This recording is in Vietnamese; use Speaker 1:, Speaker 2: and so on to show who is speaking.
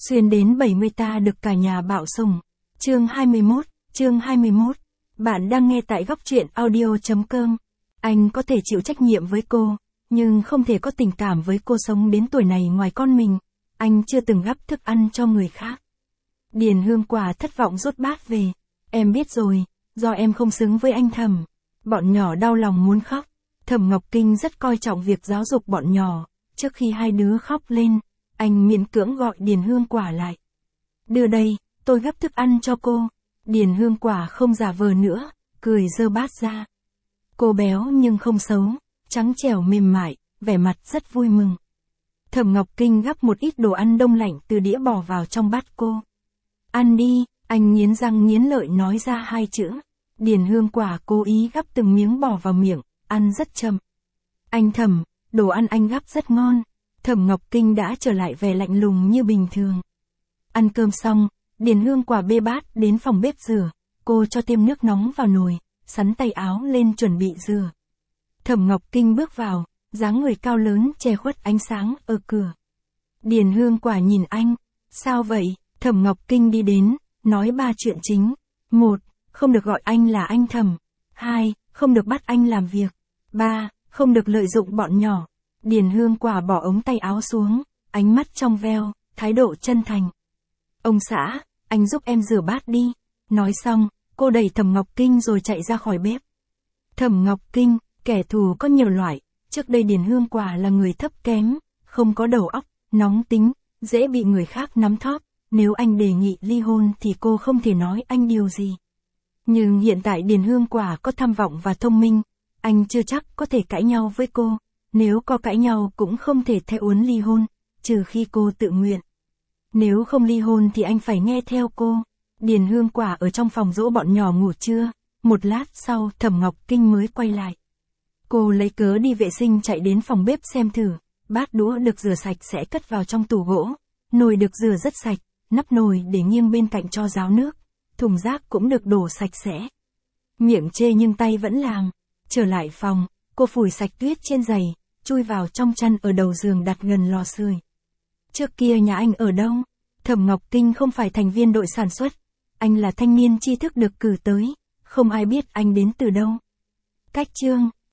Speaker 1: Xuyên đến 70 ta được cả nhà bảo sủng. Chương 21. Bạn đang nghe tại góc truyện audio.com. Anh có thể chịu trách nhiệm với cô, nhưng không thể có tình cảm với cô sống đến tuổi này ngoài con mình. Anh chưa từng gắp thức ăn cho người khác. Điền Hương Quả thất vọng rút bát về. Em biết rồi, do em không xứng với anh Thẩm. Bọn nhỏ đau lòng muốn khóc. Thẩm Ngọc Kinh rất coi trọng việc giáo dục bọn nhỏ. Trước khi hai đứa khóc lên, anh miễn cưỡng gọi Điền Hương Quả lại. Đưa đây, tôi gắp thức ăn cho cô. Điền Hương Quả không giả vờ nữa, cười giơ bát ra. Cô béo nhưng không xấu, trắng trẻo mềm mại, vẻ mặt rất vui mừng. Thẩm Ngọc Kinh gắp một ít đồ ăn đông lạnh từ đĩa bỏ vào trong bát cô. Ăn đi, anh nghiến răng nghiến lợi nói ra hai chữ. Điền Hương Quả cố ý gắp từng miếng bỏ vào miệng, ăn rất chậm. Anh Thẩm, đồ ăn anh gắp rất ngon. Thẩm Ngọc Kinh đã trở lại vẻ lạnh lùng như bình thường. Ăn cơm xong, Điền Hương Quả bê bát đến phòng bếp rửa, cô cho thêm nước nóng vào nồi, sắn tay áo lên chuẩn bị rửa. Thẩm Ngọc Kinh bước vào, dáng người cao lớn che khuất ánh sáng ở cửa. Điền Hương Quả nhìn anh, sao vậy? Thẩm Ngọc Kinh đi đến, nói ba chuyện chính. 1. Không được gọi anh là anh Thẩm. 2. Không được bắt anh làm việc. 3. Không được lợi dụng bọn nhỏ. Điền Hương Quả bỏ ống tay áo xuống, ánh mắt trong veo, thái độ chân thành. Ông xã, anh giúp em rửa bát đi. Nói xong, cô đẩy Thẩm Ngọc Kinh rồi chạy ra khỏi bếp. Thẩm Ngọc Kinh, kẻ thù có nhiều loại. Trước đây Điền Hương Quả là người thấp kém, không có đầu óc, nóng tính, dễ bị người khác nắm thóp. Nếu anh đề nghị ly hôn thì cô không thể nói anh điều gì. Nhưng hiện tại Điền Hương Quả có tham vọng và thông minh, anh chưa chắc có thể cãi nhau với cô. Nếu có cãi nhau cũng không thể theo uốn ly hôn, trừ khi cô tự nguyện. Nếu không ly hôn thì anh phải nghe theo cô. Điền Hương Quả ở trong phòng dỗ bọn nhỏ ngủ trưa. Một lát sau Thẩm Ngọc Kinh mới quay lại. Cô lấy cớ đi vệ sinh chạy đến phòng bếp xem thử. Bát đũa được rửa sạch sẽ cất vào trong tủ gỗ. Nồi được rửa rất sạch, nắp nồi để nghiêng bên cạnh cho ráo nước. Thùng rác cũng được đổ sạch sẽ. Miệng chê nhưng tay vẫn làm. Trở lại phòng, cô phủi sạch tuyết trên giày, chui vào trong chăn ở đầu giường đặt gần lò sưởi. Trước kia nhà anh ở đâu? Thẩm Ngọc Kinh không phải thành viên đội sản xuất. Anh là thanh niên tri thức được cử tới. Không ai biết anh đến từ đâu. Cách chương